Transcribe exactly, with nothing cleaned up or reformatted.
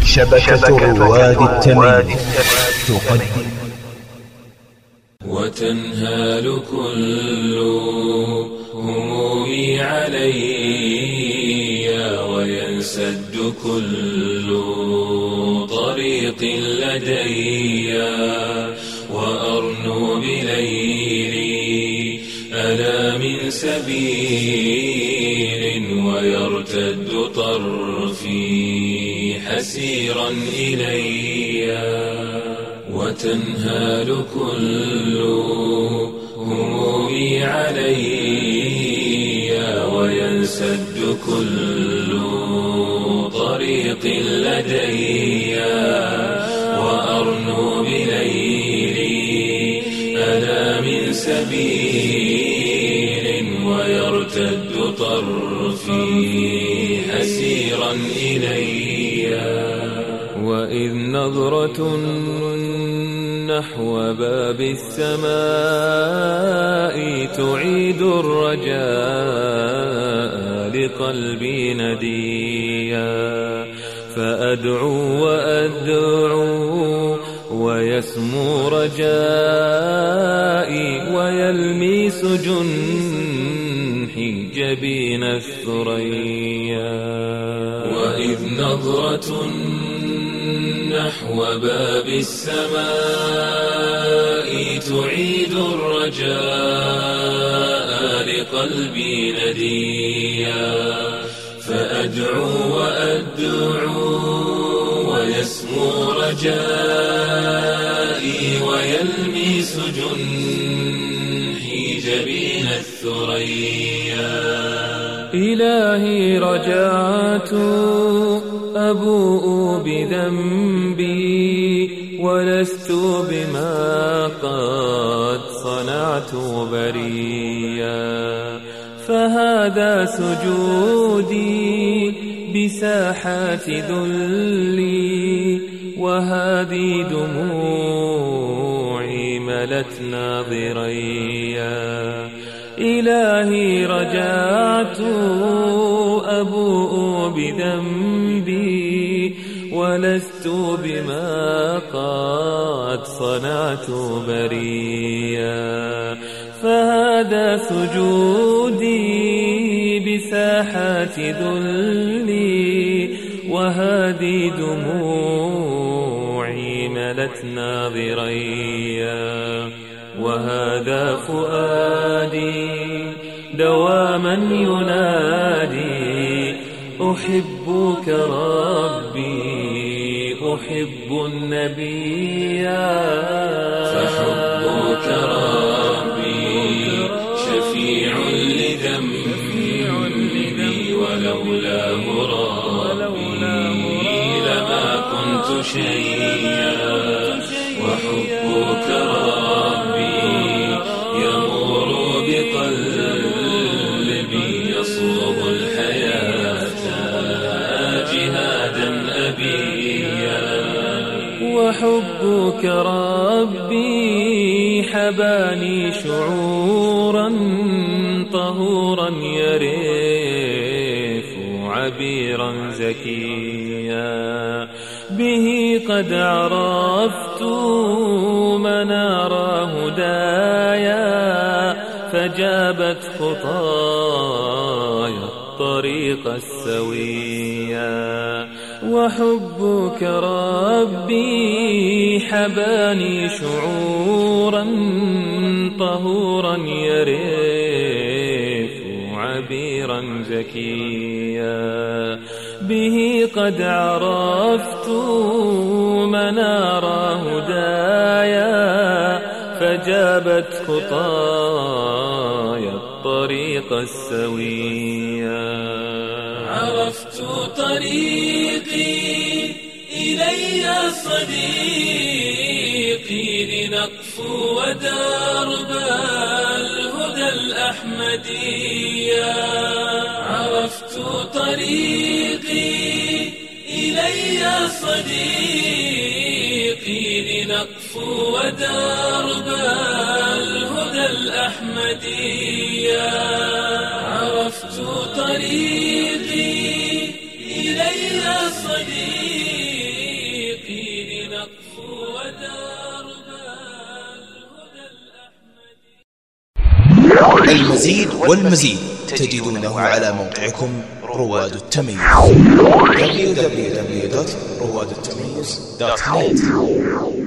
شبكة رواد التميم تقدم. وتنهال كل همومي علي وينسد كل طريق لدي وأرنو بليلي ألا من سبيل ويرتد طرفي حسيرا إلي. وتنهال كل همومي علي وينسد كل طريق لدي وأرنو بليلي ألا من سبيل ويرتد طرفي حسيرا إلي. وإذ نظرة نحو باب السماء تعيد الرجاء لقلبي نديا فأدعو وأدعو ويسمو رجائي ويلمس جنحي جبين الثريا. وإذ نظرة نحو باب السماء تعيد الرجاء لقلبي نديا فأدعو وأدعو ويسمو رجائي ويلمس جنحي جبين الثريا. إلهي رجعت أبوء بذنبي ولست بما قد صنعت بريا فهذا سجودي بساحات ذلي وهذه دموعي ملت ناظريا. إلهي رجعت أبوء بذنبي ولست بما قد صنعت بريا فهذا سجودي بساحات ذلي وهذه دموعي ملت ناظريا. وهذا فؤادي دواما ينادي أحبك ربي أحب النبي. فحبك ربي شفيع لذنبي ولولاه ربي لما كنت شيئا. وحبك ربي يمر بقلبي يصوب الحياة جهادا أبيا. وحبك ربي حباني شعورا طهورا يرف عبيرا زكيا به قد عرفت منار هدايا فجابت خطايا الطريق السويا. وحبك ربي حباني شعورا طهورا يرف عبيرا زكيا به قد عرفت منار هدايا فجابت خطايا الطريق السويا. عرفت طريقي إلي صديقي لنقفو ودرب الهدى الأحمدية. عرفت طريقي إلي صديقي لنقفو ودرب الهدى الأحمدية. عرفت طريقي إلي صديقي المزيد والمزيد تجدونه على موقعكم رواد التميز دبليو دبليو دبليو دوت رواد التميز دوت نت.